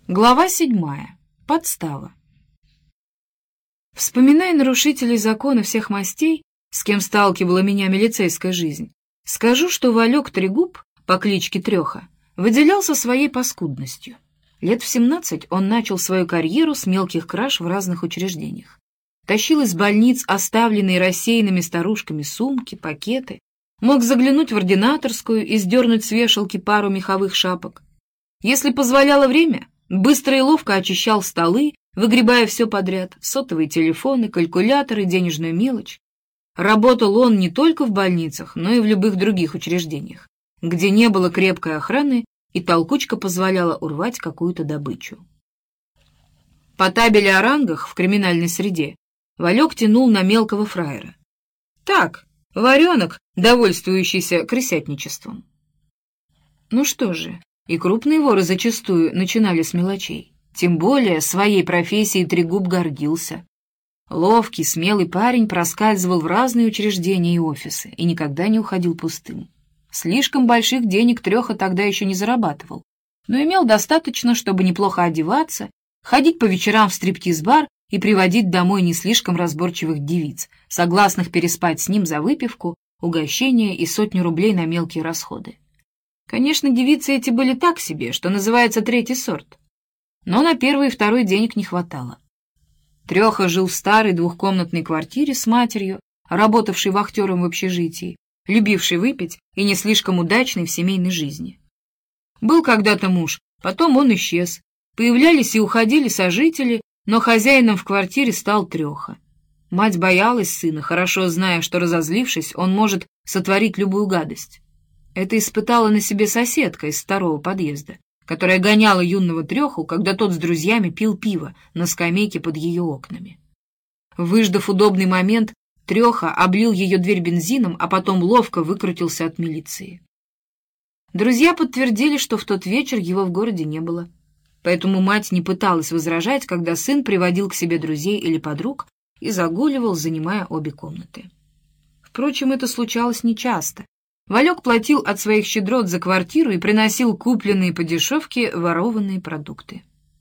Глава 7. Подстава. Вспоминая нарушителей закона всех мастей, с кем сталкивала меня милицейская жизнь, скажу, что Валек Трегуб по кличке Треха выделялся своей паскудностью. Лет в 17 он начал свою карьеру с мелких краж в разных учреждениях. Тащил из больниц оставленные рассеянными старушками сумки, пакеты, мог заглянуть в ординаторскую и сдернуть с вешалки пару меховых шапок. Если позволяло время, быстро и ловко очищал столы, выгребая все подряд: сотовые телефоны, калькуляторы, денежную мелочь. Работал он не только в больницах, но и в любых других учреждениях, где не было крепкой охраны, и толкучка позволяла урвать какую-то добычу. По табели о рангах в криминальной среде Валек тянул на мелкого фраера. Так, воренок, довольствующийся крысятничеством. Ну что же, и крупные воры зачастую начинали с мелочей. Тем более своей профессией Трегуб гордился. Ловкий, смелый парень проскальзывал в разные учреждения и офисы и никогда не уходил пустым. Слишком больших денег Треха тогда еще не зарабатывал, но имел достаточно, чтобы неплохо одеваться, ходить по вечерам в стриптиз-бар и приводить домой не слишком разборчивых девиц, согласных переспать с ним за выпивку, угощение и 100 рублей на мелкие расходы. Конечно, девицы эти были так себе, что называется третий сорт. Но на первый и второй денег не хватало. Треха жил в старой двухкомнатной квартире с матерью, работавшей вахтером в общежитии, любившей выпить и не слишком удачной в семейной жизни. Был когда-то муж, потом он исчез. Появлялись и уходили сожители, но хозяином в квартире стал Треха. Мать боялась сына, хорошо зная, что, разозлившись, он может сотворить любую гадость. Это испытала на себе соседка из второго подъезда, которая гоняла юного Треху, когда тот с друзьями пил пиво на скамейке под ее окнами. Выждав удобный момент, Треха облил ее дверь бензином, а потом ловко выкрутился от милиции. Друзья подтвердили, что в тот вечер его в городе не было. Поэтому мать не пыталась возражать, когда сын приводил к себе друзей или подруг и загуливал, занимая обе комнаты. Впрочем, это случалось нечасто. Валек платил от своих щедрот за квартиру и приносил купленные по дешевке ворованные продукты.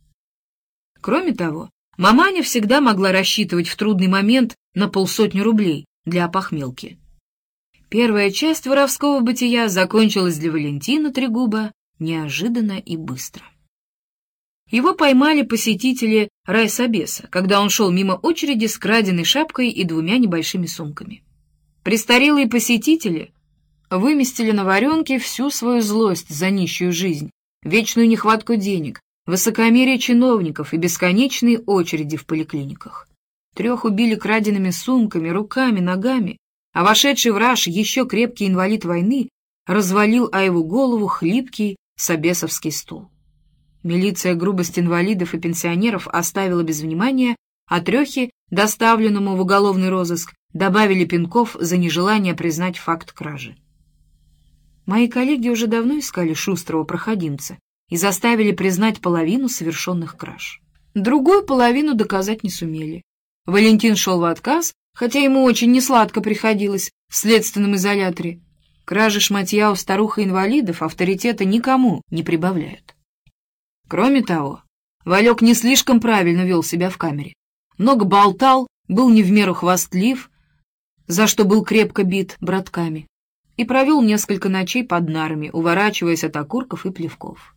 Кроме того, маманя всегда могла рассчитывать в трудный момент на 500 рублей для опохмелки. Первая часть воровского бытия закончилась для Валентина Трегуба неожиданно и быстро. Его поймали посетители райсобеса, когда он шел мимо очереди с краденой шапкой и 2 небольшими сумками. Престарелые посетители выместили на варенке всю свою злость за нищую жизнь, вечную нехватку денег, высокомерие чиновников и бесконечные очереди в поликлиниках. Треху били краденными сумками, руками, ногами, а вошедший в раж еще крепкий инвалид войны развалил о его голову хлипкий собесовский стул. Милиция грубость инвалидов и пенсионеров оставила без внимания, а Трехе, доставленному в уголовный розыск, добавили пинков за нежелание признать факт кражи. Мои коллеги уже давно искали шустрого проходимца и заставили признать половину совершенных краж. Другую половину доказать не сумели. Валентин шел в отказ, хотя ему очень несладко приходилось в следственном изоляторе. Кражи шматья у старух-инвалидов авторитета никому не прибавляют. Кроме того, Валек не слишком правильно вел себя в камере. Много болтал, был не в меру хвастлив, за что был крепко бит братками, и провел несколько ночей под нарами, уворачиваясь от окурков и плевков.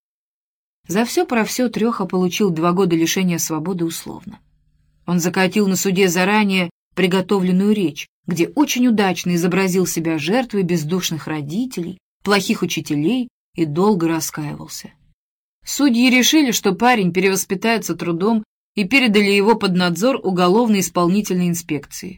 За все про все Треха получил 2 года лишения свободы условно. Он закатил на суде заранее приготовленную речь, где очень удачно изобразил себя жертвой бездушных родителей, плохих учителей и долго раскаивался. Судьи решили, что парень перевоспитается трудом, и передали его под надзор уголовно-исполнительной инспекции.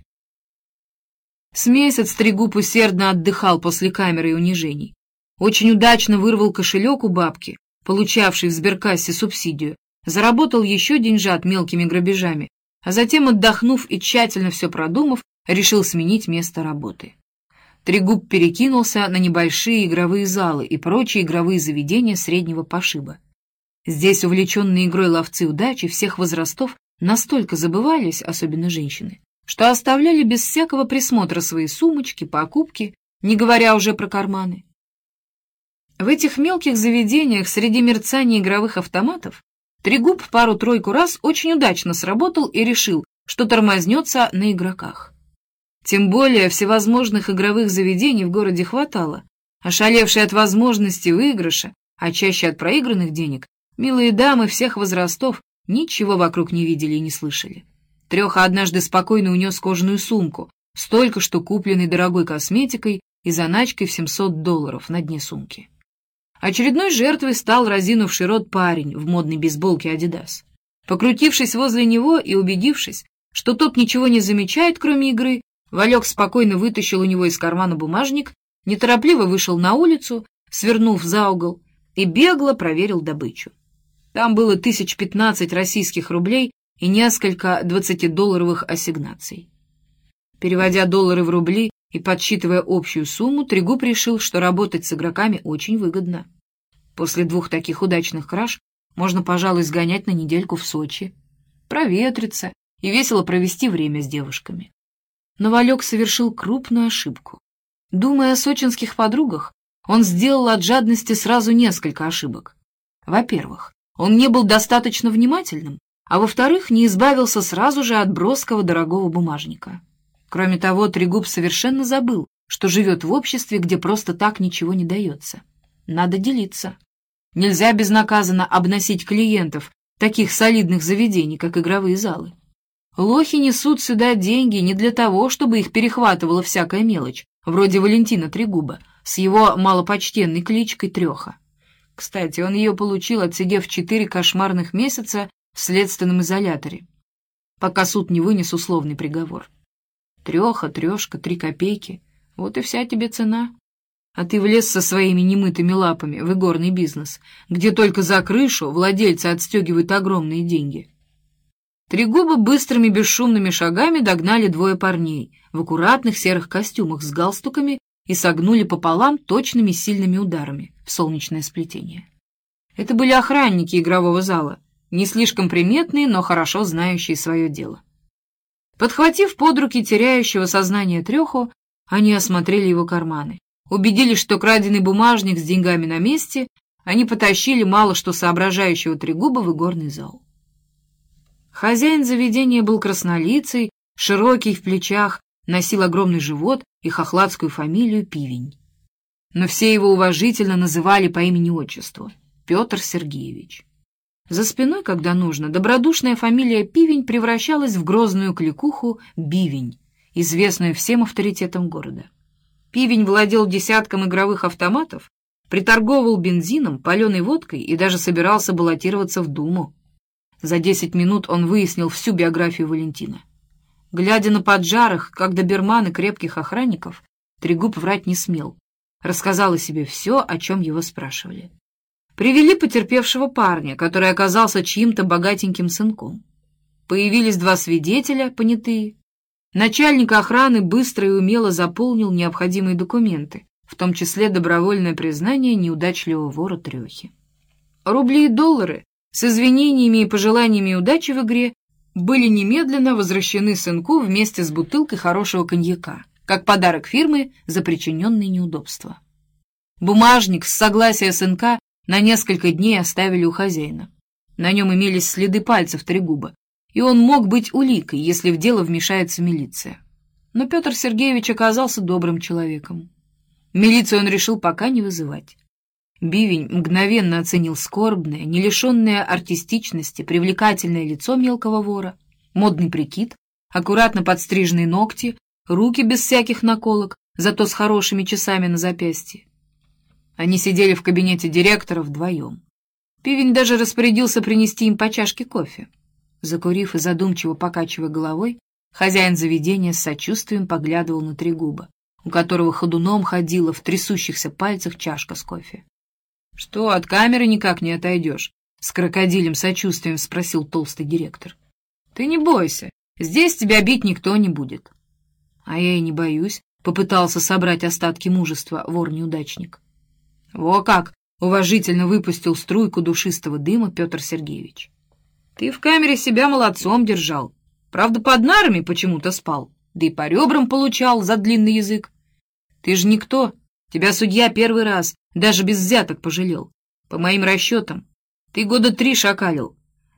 С месяц Трегуб усердно отдыхал после камеры и унижений. Очень удачно вырвал кошелек у бабки, получавшей в сберкассе субсидию, заработал еще деньжат мелкими грабежами, а затем, отдохнув и тщательно все продумав, решил сменить место работы. Трегуб перекинулся на небольшие игровые залы и прочие игровые заведения среднего пошиба. Здесь увлеченные игрой ловцы удачи всех возрастов настолько забывались, особенно женщины, что оставляли без всякого присмотра свои сумочки, покупки, не говоря уже про карманы. В этих мелких заведениях среди мерцания игровых автоматов Трегуб пару-тройку раз очень удачно сработал и решил, что тормознется на игроках. Тем более всевозможных игровых заведений в городе хватало. Ошалевшие от возможности выигрыша, а чаще от проигранных денег, милые дамы всех возрастов ничего вокруг не видели и не слышали. Трёха однажды спокойно унес кожаную сумку, столько что купленной дорогой косметикой и заначкой в $700 на дне сумки. Очередной жертвой стал разинувший рот парень в модной бейсболке «Адидас». Покрутившись возле него и убедившись, что тот ничего не замечает, кроме игры, Валек спокойно вытащил у него из кармана бумажник, неторопливо вышел на улицу, свернув за угол, и бегло проверил добычу. Там было 15 российских рублей и несколько 20-долларовых ассигнаций. Переводя доллары в рубли и подсчитывая общую сумму, Трегуб решил, что работать с игроками очень выгодно. После 2 таких удачных краж можно, пожалуй, сгонять на недельку в Сочи, проветриться и весело провести время с девушками. Но Валек совершил крупную ошибку. Думая о сочинских подругах, он сделал от жадности сразу несколько ошибок. Во-первых, он не был достаточно внимательным, а во-вторых, не избавился сразу же от броского дорогого бумажника. Кроме того, Трегуб совершенно забыл, что живет в обществе, где просто так ничего не дается. Надо делиться. Нельзя безнаказанно обносить клиентов таких солидных заведений, как игровые залы. Лохи несут сюда деньги не для того, чтобы их перехватывала всякая мелочь, вроде Валентина Трегуба с его малопочтенной кличкой Трёха. Кстати, он ее получил, отсидев 4 кошмарных месяца в следственном изоляторе, пока суд не вынес условный приговор. Трёха, трёшка, 3 копейки — вот и вся тебе цена. А ты влез со своими немытыми лапами в игорный бизнес, где только за крышу владельцы отстегивают огромные деньги. Трегуба быстрыми бесшумными шагами догнали 2 парней в аккуратных серых костюмах с галстуками и согнули пополам точными сильными ударами в солнечное сплетение. Это были охранники игрового зала, не слишком приметные, но хорошо знающие свое дело. Подхватив под руки теряющего сознание Трёху, они осмотрели его карманы. Убедились, что краденый бумажник с деньгами на месте, они потащили мало что соображающего Трегуба в игорный зал. Хозяин заведения был краснолицый, широкий в плечах, носил огромный живот и хохладскую фамилию Пивень. Но все его уважительно называли по имени-отчеству — Петр Сергеевич. За спиной, когда нужно, добродушная фамилия Пивень превращалась в грозную кликуху Бивень, известную всем авторитетом города. Пивень владел десятком игровых автоматов, приторговывал бензином, паленой водкой и даже собирался баллотироваться в Думу. За 10 минут он выяснил всю биографию Валентина. Глядя на поджарых, как доберманы крепких охранников, Трегуб врать не смел. Рассказал о себе все, о чем его спрашивали. Привели потерпевшего парня, который оказался чьим-то богатеньким сынком. Появились 2 свидетеля, понятые. Начальник охраны быстро и умело заполнил необходимые документы, в том числе добровольное признание неудачливого вора Трёхи. Рубли и доллары с извинениями и пожеланиями удачи в игре были немедленно возвращены сынку вместе с бутылкой хорошего коньяка, как подарок фирмы за причиненные неудобства. Бумажник с согласия сынка на несколько дней оставили у хозяина. На нем имелись следы пальцев Трегуба, и он мог быть уликой, если в дело вмешается милиция. Но Петр Сергеевич оказался добрым человеком. Милицию он решил пока не вызывать. Бивень мгновенно оценил скорбное, не лишенное артистичности, привлекательное лицо мелкого вора, модный прикид, аккуратно подстриженные ногти, руки без всяких наколок, зато с хорошими часами на запястье. Они сидели в кабинете директора вдвоем. Пивень даже распорядился принести им по чашке кофе. Закурив и задумчиво покачивая головой, хозяин заведения с сочувствием поглядывал на Трегуба, у которого ходуном ходила в трясущихся пальцах чашка с кофе. — Что, от камеры никак не отойдешь? — с крокодилем сочувствием спросил толстый директор. — Ты не бойся, здесь тебя бить никто не будет. — А я и не боюсь, — попытался собрать остатки мужества вор-неудачник. — Во как! — уважительно выпустил струйку душистого дыма Петр Сергеевич. — Ты в камере себя молодцом держал. Правда, под нарами почему-то спал, да и по ребрам получал за длинный язык. Ты же никто, тебя судья первый раз даже без взяток пожалел. По моим расчетам, ты 3 года шакалил,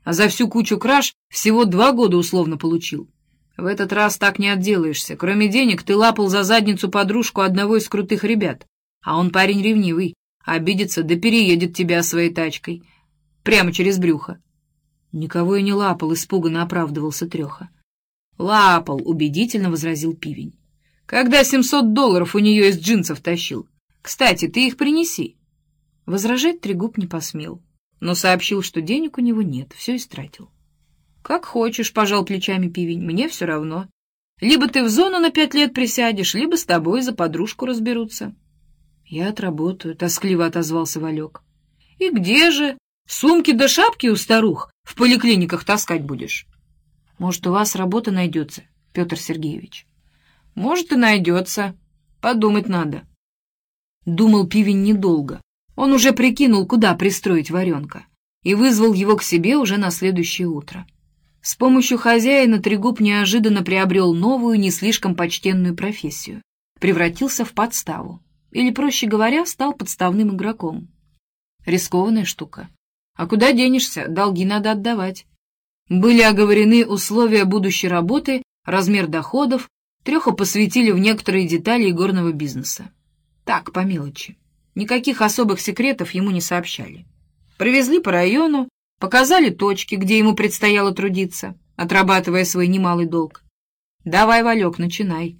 а за всю кучу краж всего 2 года условно получил. В этот раз так не отделаешься. Кроме денег, ты лапал за задницу подружку одного из крутых ребят. А он парень ревнивый. Обидится, да переедет тебя своей тачкой. Прямо через брюхо. Никого и не лапал, испуганно оправдывался Трёха. Лапал, убедительно возразил Пивень. Когда $700 у нее из джинсов тащил. Кстати, ты их принеси. Возражать Трегуб не посмел, но сообщил, что денег у него нет, все истратил. «Как хочешь», — пожал плечами Пивень, — «мне все равно. Либо ты в зону на 5 лет присядешь, либо с тобой за подружку разберутся». «Я отработаю», — тоскливо отозвался Валек. «И где же? Сумки да шапки у старух в поликлиниках таскать будешь?» «Может, у вас работа найдется, Петр Сергеевич?» «Может, и найдется. Подумать надо». Думал Пивень недолго. Он уже прикинул, куда пристроить Варенка, и вызвал его к себе уже на следующее утро. С помощью хозяина Трегуб неожиданно приобрел новую, не слишком почтенную профессию. Превратился в подставу. Или, проще говоря, стал подставным игроком. Рискованная штука. А куда денешься? Долги надо отдавать. Были оговорены условия будущей работы, размер доходов, Трёха посвятили в некоторые детали игорного бизнеса. Так, по мелочи. Никаких особых секретов ему не сообщали. Привезли по району, показали точки, где ему предстояло трудиться, отрабатывая свой немалый долг. «Давай, Валек, начинай».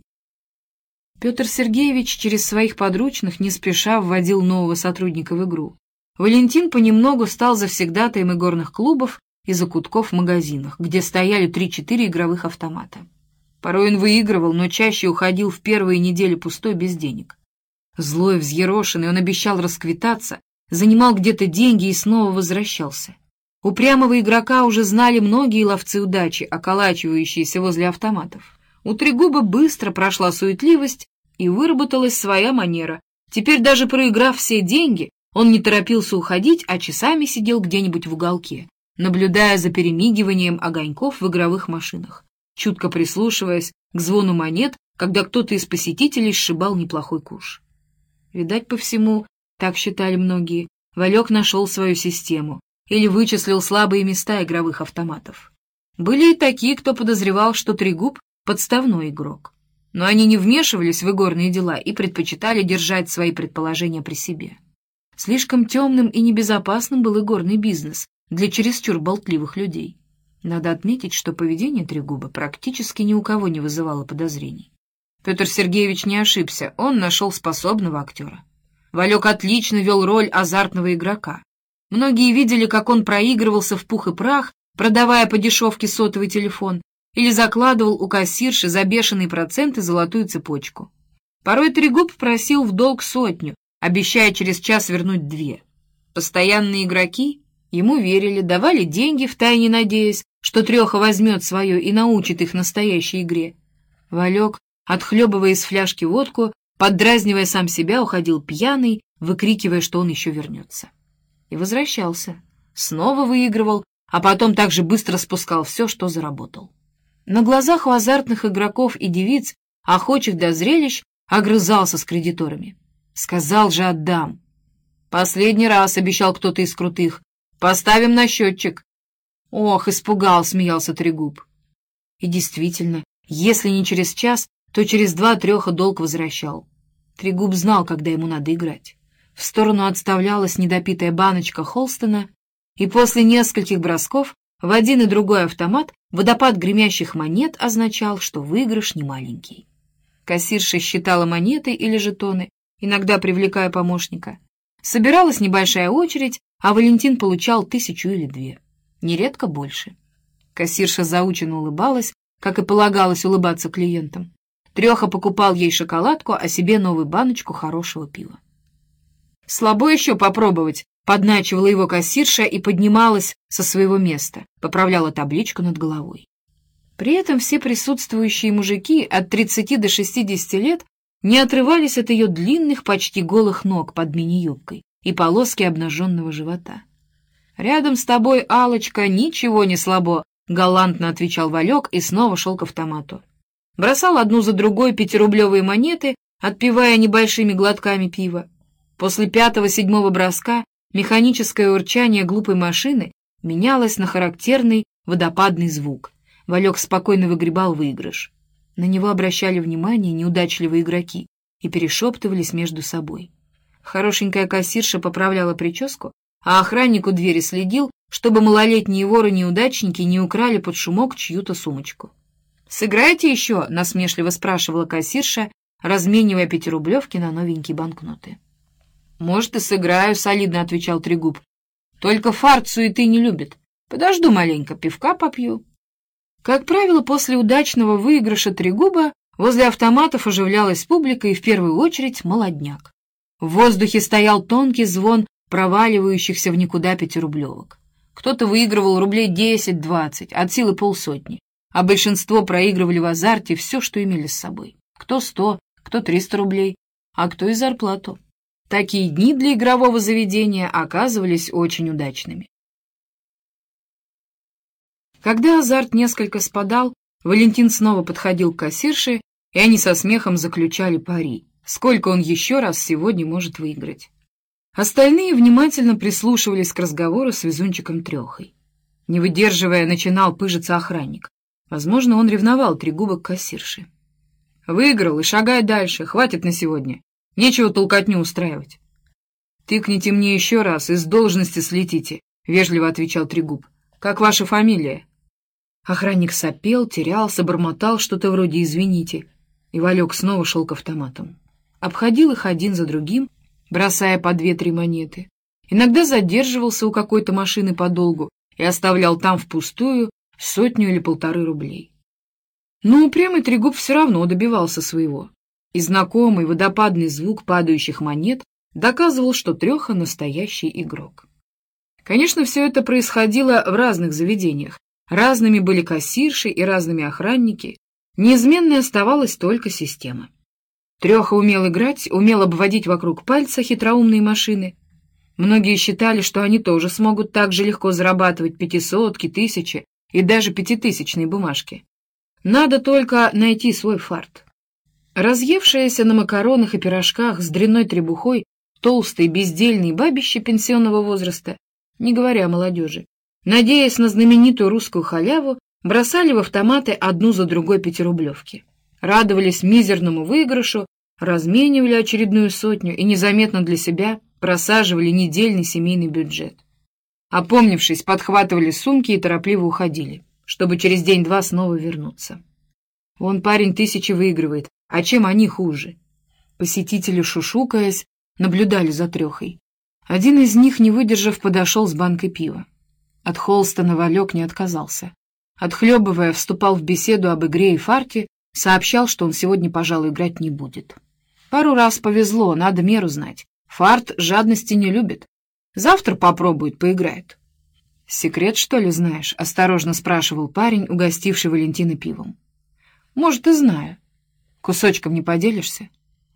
Петр Сергеевич через своих подручных не спеша вводил нового сотрудника в игру. Валентин понемногу стал завсегдатаем игорных клубов и закутков в магазинах, где стояли 3-4 игровых автомата. Порой он выигрывал, но чаще уходил в первые недели пустой без денег. Злой, взъерошенный, он обещал расквитаться, занимал где-то деньги и снова возвращался. Упрямого игрока уже знали многие ловцы удачи, околачивающиеся возле автоматов. У Трегуба быстро прошла суетливость и выработалась своя манера. Теперь, даже проиграв все деньги, он не торопился уходить, а часами сидел где-нибудь в уголке, наблюдая за перемигиванием огоньков в игровых машинах, чутко прислушиваясь к звону монет, когда кто-то из посетителей сшибал неплохой куш. Видать, по всему, так считали многие, Валек нашел свою систему или вычислил слабые места игровых автоматов. Были и такие, кто подозревал, что Трегуб — подставной игрок. Но они не вмешивались в игорные дела и предпочитали держать свои предположения при себе. Слишком темным и небезопасным был игорный бизнес для чересчур болтливых людей. Надо отметить, что поведение Трегуба практически ни у кого не вызывало подозрений. Петр Сергеевич не ошибся, он нашел способного актера. Валек отлично вел роль азартного игрока. Многие видели, как он проигрывался в пух и прах, продавая по дешевке сотовый телефон, или закладывал у кассирши за бешеные проценты золотую цепочку. Порой Трегуб просил в долг 100, обещая через час вернуть 2. Постоянные игроки ему верили, давали деньги, втайне надеясь, что Трёха возьмет свое и научит их настоящей игре. Валек, отхлебывая из фляжки водку, поддразнивая сам себя, уходил пьяный, выкрикивая, что он еще вернется. И возвращался. Снова выигрывал, а потом так же быстро спускал все, что заработал. На глазах у азартных игроков и девиц, охочих до зрелищ, огрызался с кредиторами. Сказал же, отдам. Последний раз обещал кто-то из крутых. Поставим на счетчик. Ох, испугал, смеялся Трегуб. И действительно, если не через час, то через 2 Трёха долг возвращал. Трегуб знал, когда ему надо играть. В сторону отставлялась недопитая баночка Холстона, и после нескольких бросков в один и другой автомат водопад гремящих монет означал, что выигрыш немаленький. Кассирша считала монеты или жетоны, иногда привлекая помощника. Собиралась небольшая очередь, а Валентин получал 1000 или 2, нередко больше. Кассирша заученно улыбалась, как и полагалось улыбаться клиентам. Трёха покупал ей шоколадку, а себе новую баночку хорошего пива. «Слабо еще попробовать», — подначивала его кассирша и поднималась со своего места, поправляла табличку над головой. При этом все присутствующие мужики от 30 до 60 лет не отрывались от ее длинных, почти голых ног под мини-юбкой и полоски обнаженного живота. «Рядом с тобой, Алочка, ничего не слабо», — галантно отвечал Валек и снова шел к автомату. Бросал одну за другой 5-рублевые монеты, отпивая небольшими глотками пива. После 5-7 броска механическое урчание глупой машины менялась на характерный водопадный звук. Валек спокойно выгребал выигрыш. На него обращали внимание неудачливые игроки и перешептывались между собой. Хорошенькая кассирша поправляла прическу, а охранник у двери следил, чтобы малолетние воры-неудачники не украли под шумок чью-то сумочку. «Сыграете еще?» — насмешливо спрашивала кассирша, разменивая пятирублевки на новенькие банкноты. «Может, и сыграю», — солидно отвечал Трегуб. «Только фарт суеты не любит. Подожду маленько, пивка попью». Как правило, после удачного выигрыша Трегуба возле автоматов оживлялась публика и в первую очередь молодняк. В воздухе стоял тонкий звон проваливающихся в никуда пятирублевок. Кто-то выигрывал рублей 10-20, от силы полсотни, а большинство проигрывали в азарте все, что имели с собой. Кто 100, кто 300 рублей, а кто и зарплату. Такие дни для игрового заведения оказывались очень удачными. Когда азарт несколько спадал, Валентин снова подходил к кассирше, и они со смехом заключали пари, сколько он еще раз сегодня может выиграть. Остальные внимательно прислушивались к разговору с везунчиком Трехой. Не выдерживая, начинал пыжиться охранник. Возможно, он ревновал Трегуба к кассирше. «Выиграл и шагай дальше, хватит на сегодня. Нечего толкотню устраивать». «Тыкните мне еще раз и с должности слетите», — вежливо отвечал Трегуб. «Как ваша фамилия?» Охранник сопел, терялся, бормотал что-то вроде «извините», и Валек снова шел к автоматам. Обходил их один за другим, бросая по 2-3 монеты. Иногда задерживался у какой-то машины подолгу и оставлял там впустую 100 или 1,5 рублей. Но упрямый Трегуб все равно добивался своего, и знакомый водопадный звук падающих монет доказывал, что Треха — настоящий игрок. Конечно, все это происходило в разных заведениях, разными были кассирши и разными охранники, неизменной оставалась только система. Треха умел играть, умел обводить вокруг пальца хитроумные машины. Многие считали, что они тоже смогут так же легко зарабатывать 500-ки, 1000 и даже 5000-ные бумажки. Надо только найти свой фарт. Разъевшаяся на макаронах и пирожках с дрянной требухой толстые бездельные бабищи пенсионного возраста, не говоря о молодежи, надеясь на знаменитую русскую халяву, бросали в автоматы одну за другой пятирублевки. Радовались мизерному выигрышу, разменивали очередную 100 и незаметно для себя просаживали недельный семейный бюджет. Опомнившись, подхватывали сумки и торопливо уходили, чтобы через день-два снова вернуться. Вон парень 1000 выигрывает, а чем они хуже? Посетители, шушукаясь, наблюдали за Трехой. Один из них, не выдержав, подошел с банкой пива. От Холстона Валек не отказался. Отхлебывая, вступал в беседу об игре и фарте, сообщал, что он сегодня, пожалуй, играть не будет. Пару раз повезло, надо меру знать. Фарт жадности не любит. Завтра попробует, поиграет. «Секрет, что ли, знаешь?» — осторожно спрашивал парень, угостивший Валентина пивом. «Может, и знаю. Кусочком не поделишься?»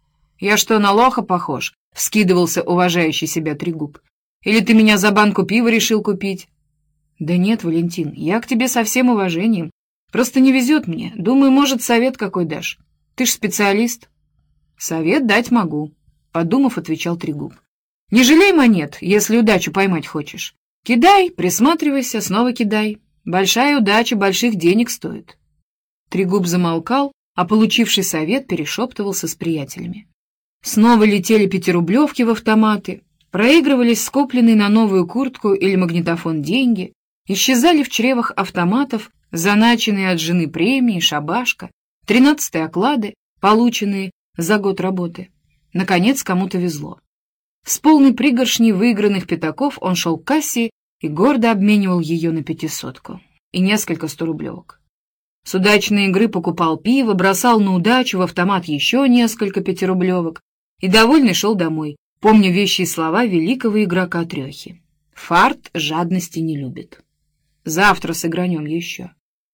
«Я что, на лоха похож?» — вскидывался уважающий себя Трегуб. «Или ты меня за банку пива решил купить?» «Да нет, Валентин, я к тебе со всем уважением. Просто не везет мне. Думаю, может, совет какой дашь. Ты ж специалист». «Совет дать могу», — подумав, отвечал Трегуб. «Не жалей монет, если удачу поймать хочешь. Кидай, присматривайся, снова кидай. Большая удача больших денег стоит». Трегуб замолкал, а получивший совет перешептывался с приятелями. Снова летели пятирублевки в автоматы, проигрывались скопленные на новую куртку или магнитофон деньги, исчезали в чревах автоматов заначенные от жены премии, шабашка, 13-е оклады, полученные за год работы. Наконец, кому-то везло. С полной пригоршней выигранных пятаков он шел к кассе и гордо обменивал ее на 500-ку и несколько 100-рублевок. С удачной игры покупал пиво, бросал на удачу в автомат еще несколько 5-рублевок и довольный шел домой, помня вещие слова великого игрока Трехи. Фарт жадности не любит. Завтра сыгранем еще.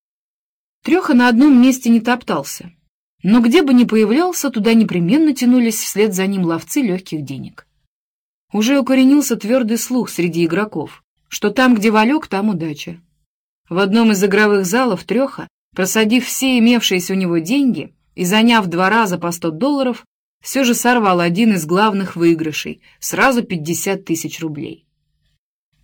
Треха на одном месте не топтался, но где бы ни появлялся, туда непременно тянулись вслед за ним ловцы легких денег. Уже укоренился твердый слух среди игроков, что там, где Валек, там удача. В одном из игровых залов Треха, просадив все имевшиеся у него деньги и заняв 2 раза по $100, все же сорвал один из главных выигрышей, сразу 50 000 рублей.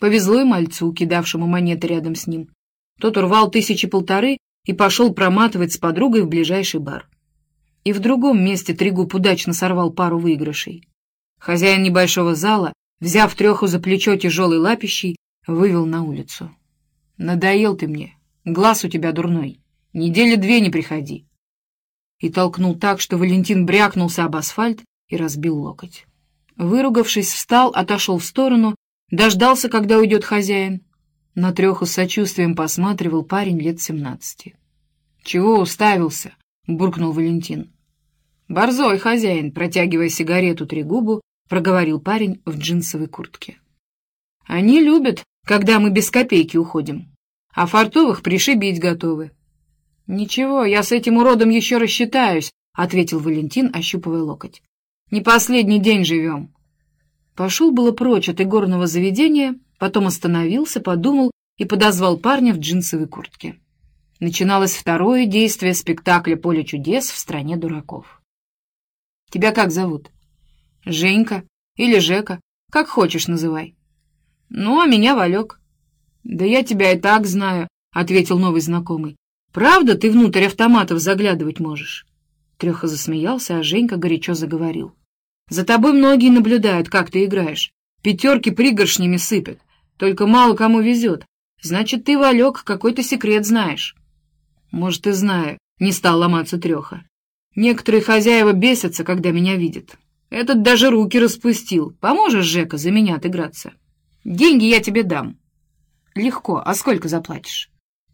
Повезло и мальцу, кидавшему монеты рядом с ним. Тот урвал 1000-1,5 и пошел проматывать с подругой в ближайший бар. И в другом месте Трегуб удачно сорвал пару выигрышей. Хозяин небольшого зала, взяв Треху за плечо тяжелой лапищей, вывел на улицу. «Надоел ты мне, глаз у тебя дурной, 2 недели не приходи». И толкнул так, что Валентин брякнулся об асфальт и разбил локоть. Выругавшись, встал, отошел в сторону, дождался, когда уйдет хозяин. На Треху с сочувствием посматривал парень лет 17. «Чего уставился?» — буркнул Валентин. «Борзой хозяин», протягивая сигарету Трегубу, проговорил парень в джинсовой куртке. «Они любят, когда мы без копейки уходим, а фартовых пришибить готовы». «Ничего, я с этим уродом еще рассчитаюсь», — ответил Валентин, ощупывая локоть. «Не последний день живем». Пошел было прочь от игорного заведения, потом остановился, подумал и подозвал парня в джинсовой куртке. Начиналось второе действие спектакля «Поле чудес» в стране дураков. «Тебя как зовут?» «Женька или Жека, как хочешь называй». «Ну, а меня Валек». «Да я тебя и так знаю», — ответил новый знакомый. «Правда ты внутрь автоматов заглядывать можешь?» Треха засмеялся, а Женька горячо заговорил. «За тобой многие наблюдают, как ты играешь. 5 пригоршнями сыпят. Только мало кому везет. Значит, ты, Валек, какой-то секрет знаешь». «Может, и знаю», — не стал ломаться Треха. «Некоторые хозяева бесятся, когда меня видят. Этот даже руки распустил. Поможешь, Жека, за меня отыграться? Деньги я тебе дам». «Легко. А сколько заплатишь?»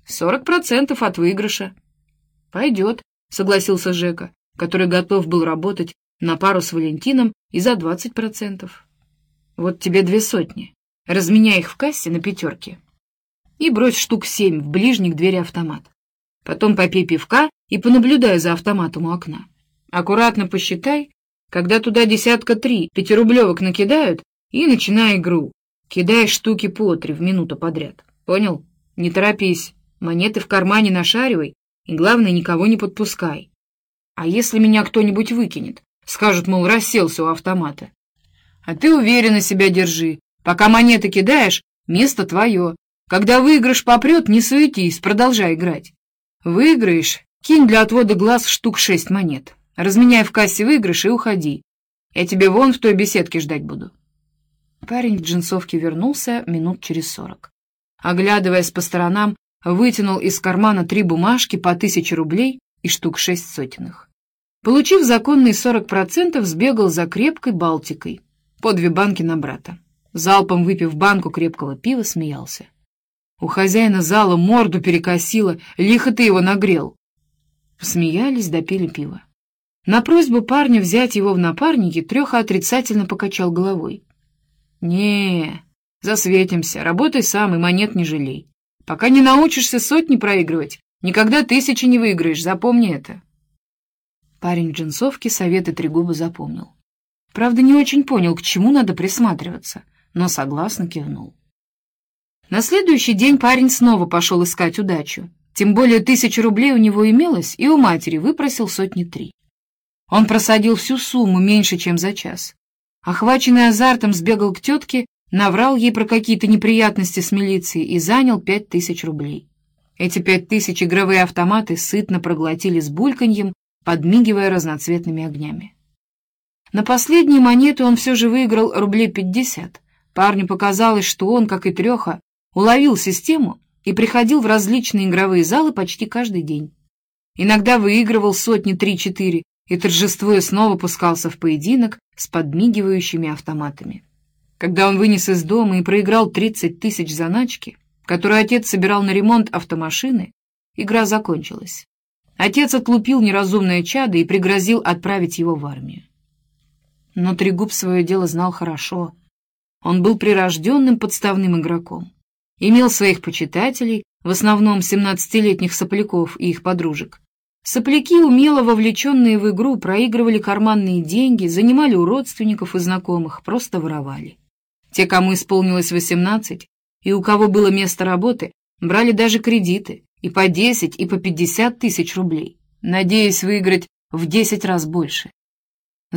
40% от выигрыша. «Пойдет», — согласился Жека, который готов был работать на пару с Валентином и за 20%. «Вот тебе 200. Разменяй их в кассе на 5 и брось штук 7 в ближний к двери автомат. Потом попей пивка и понаблюдай за автоматом у окна. Аккуратно посчитай, когда туда 3 5-рублевок накидают, и начинай игру. Кидай штуки по 3 в минуту подряд. Понял? Не торопись. Монеты в кармане нашаривай, и, главное, никого не подпускай. А если меня кто-нибудь выкинет? Скажут, мол, расселся у автомата. А ты уверенно себя держи. Пока монеты кидаешь, место твое. Когда выигрыш попрет, не суетись, продолжай играть. Выиграешь, кинь для отвода глаз штук 6 монет. Разменяй в кассе выигрыш и уходи. Я тебе вон в той беседке ждать буду». Парень в джинсовке вернулся минут через 40. Оглядываясь по сторонам, вытянул из кармана 3 бумажки по 1000 рублей и штук 6 сотенных. Получив законные 40%, сбегал за крепкой Балтикой, по 2 банки на брата. Залпом выпив банку крепкого пива, смеялся. У хозяина зала морду перекосило, лихо ты его нагрел. Смеялись, допили пиво. На просьбу парня взять его в напарники Треха отрицательно покачал головой. «Не, засветимся, работай сам и монет не жалей. Пока не научишься сотни проигрывать, никогда 1000 не выиграешь, запомни это». Парень в джинсовке советы Трегуба запомнил. Правда, не очень понял, к чему надо присматриваться, но согласно кивнул. На следующий день парень снова пошел искать удачу. Тем более 1000 рублей у него имелось, и у матери выпросил 3 сотни. Он просадил всю сумму меньше, чем за час. Охваченный азартом сбегал к тетке, наврал ей про какие-то неприятности с милицией и занял 5000 рублей. Эти 5000 игровые автоматы сытно проглотили с бульканьем, подмигивая разноцветными огнями. На последние монеты он все же выиграл рублей 50. Парню показалось, что он, как и Треха, уловил систему и приходил в различные игровые залы почти каждый день. Иногда выигрывал 3-4 и, торжествуя, снова пускался в поединок с подмигивающими автоматами. Когда он вынес из дома и проиграл 30 000 заначки, которую отец собирал на ремонт автомашины, игра закончилась. Отец отлупил неразумное чадо и пригрозил отправить его в армию. Но Трегуб свое дело знал хорошо. Он был прирожденным подставным игроком. Имел своих почитателей, в основном 17-летних сопляков и их подружек. Сопляки, умело вовлеченные в игру, проигрывали карманные деньги, занимали у родственников и знакомых, просто воровали. Те, кому исполнилось 18, и у кого было место работы, брали даже кредиты, и по 10, и по 50 тысяч рублей, надеясь выиграть в 10 раз больше.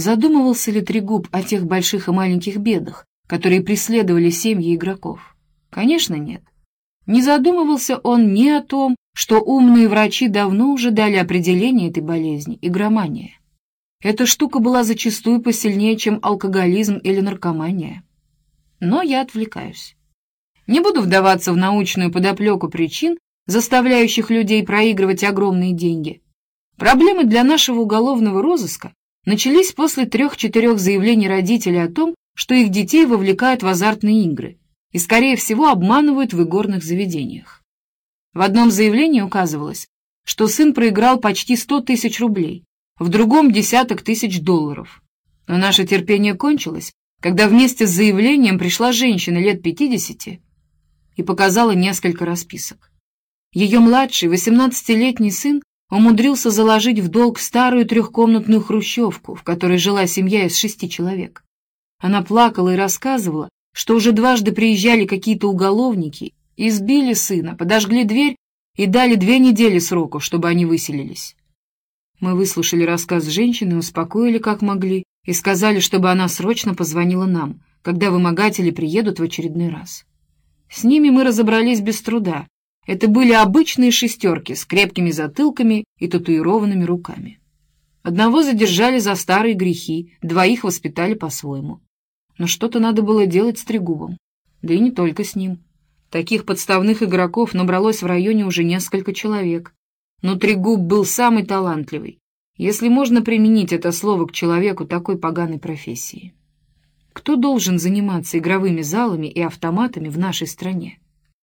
Задумывался ли Трегуб о тех больших и маленьких бедах, которые преследовали семьи игроков? Конечно, нет. Не задумывался он ни о том, что умные врачи давно уже дали определение этой болезни — игромания. Эта штука была зачастую посильнее, чем алкоголизм или наркомания. Но я отвлекаюсь. Не буду вдаваться в научную подоплеку причин, заставляющих людей проигрывать огромные деньги. Проблемы для нашего уголовного розыска начались после 3-4 заявлений родителей о том, что их детей вовлекают в азартные игры и, скорее всего, обманывают в игорных заведениях. В одном заявлении указывалось, что сын проиграл почти 100 тысяч рублей, в другом — десяток тысяч долларов. Но наше терпение кончилось, когда вместе с заявлением пришла женщина лет 50 и показала несколько расписок. Ее младший, 18-летний сын, умудрился заложить в долг старую 3-комнатную хрущевку, в которой жила семья из 6 человек. Она плакала и рассказывала, что уже дважды приезжали какие-то уголовники, избили сына, подожгли дверь и дали 2 недели сроку, чтобы они выселились. Мы выслушали рассказ женщины, успокоили как могли и сказали, чтобы она срочно позвонила нам, когда вымогатели приедут в очередной раз. С ними мы разобрались без труда. Это были обычные 6-ерки с крепкими затылками и татуированными руками. Одного задержали за старые грехи, 2 воспитали по-своему. Но что-то надо было делать с Трегубом. Да и не только с ним. Таких подставных игроков набралось в районе уже несколько человек. Но Трегуб был самый талантливый, если можно применить это слово к человеку такой поганой профессии. Кто должен заниматься игровыми залами и автоматами в нашей стране?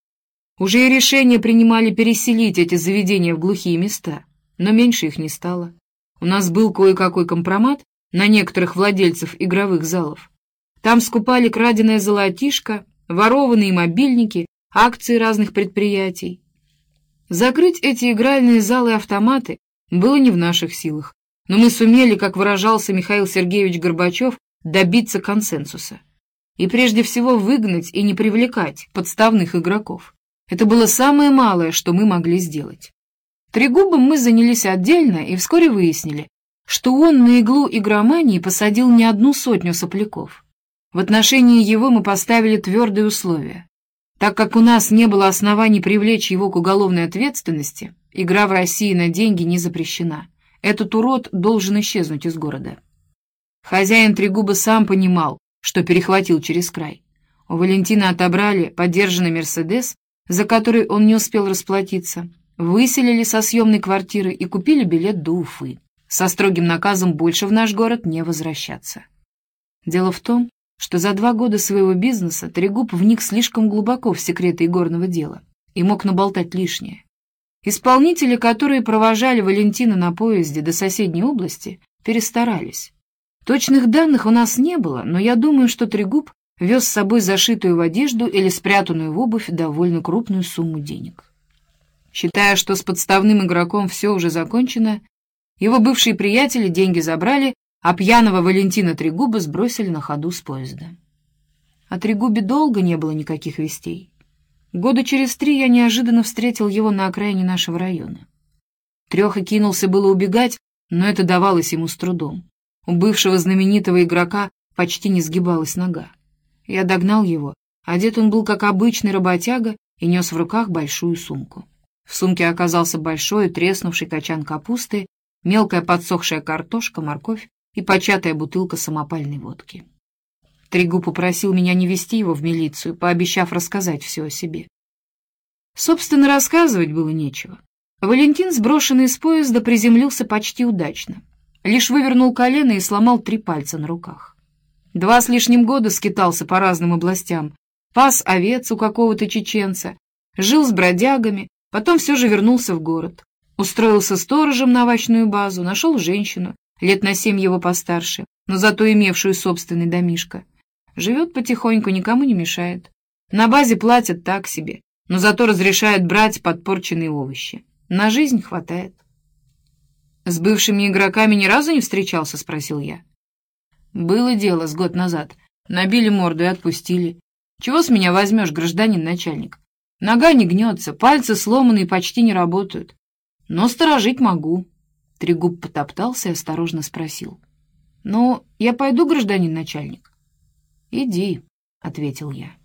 Уже и решение принимали переселить эти заведения в глухие места, но меньше их не стало. У нас был кое-какой компромат на некоторых владельцев игровых залов. Там скупали краденое золотишко, ворованные мобильники, акции разных предприятий. Закрыть эти игральные залы и автоматы было не в наших силах, но мы сумели, как выражался Михаил Сергеевич Горбачев, добиться консенсуса. И прежде всего выгнать и не привлекать подставных игроков. Это было самое малое, что мы могли сделать. Трегубом мы занялись отдельно и вскоре выяснили, что он на иглу игромании посадил не 100 сопляков. В отношении его мы поставили твердые условия. Так как у нас не было оснований привлечь его к уголовной ответственности, игра в России на деньги не запрещена. Этот урод должен исчезнуть из города. Хозяин Трегуба сам понимал, что перехватил через край. У Валентина отобрали подержанный «Мерседес», за который он не успел расплатиться, выселили со съемной квартиры и купили билет до Уфы, со строгим наказом больше в наш город не возвращаться. Дело в том, что за 2 года своего бизнеса Трегуб вник слишком глубоко в секреты игорного дела и мог наболтать лишнее. Исполнители, которые провожали Валентина на поезде до соседней области, перестарались. Точных данных у нас не было, но я думаю, что Трегуб вез с собой зашитую в одежду или спрятанную в обувь довольно крупную сумму денег. Считая, что с подставным игроком все уже закончено, его бывшие приятели деньги забрали, а пьяного Валентина Трегуба сбросили на ходу с поезда. О Трегубе долго не было никаких вестей. Года через 3 я неожиданно встретил его на окраине нашего района. Трёха кинулся было убегать, но это давалось ему с трудом. У бывшего знаменитого игрока почти не сгибалась нога. Я догнал его, одет он был как обычный работяга и нес в руках большую сумку. В сумке оказался большой треснувший качан капусты, мелкая подсохшая картошка, морковь и початая бутылка самопальной водки. Трегуб попросил меня не вести его в милицию, пообещав рассказать все о себе. Собственно, рассказывать было нечего. Валентин, сброшенный с поезда, приземлился почти удачно. Лишь вывернул колено и сломал 3 пальца на руках. 2 с лишним года скитался по разным областям, пас овец у какого-то чеченца, жил с бродягами, потом все же вернулся в город. Устроился сторожем на овощную базу, нашел женщину, лет на 7 его постарше, но зато имевшую собственный домишко. Живет потихоньку, никому не мешает. На базе платят так себе, но зато разрешают брать подпорченные овощи. На жизнь хватает. «С бывшими игроками ни разу не встречался?» — спросил я. «Было дело с год назад. Набили морду и отпустили. Чего с меня возьмешь, гражданин начальник? Нога не гнется, пальцы сломаны и почти не работают. Но сторожить могу». Трегуб потоптался и осторожно спросил. «Ну, я пойду, гражданин начальник?» «Иди», — ответил я.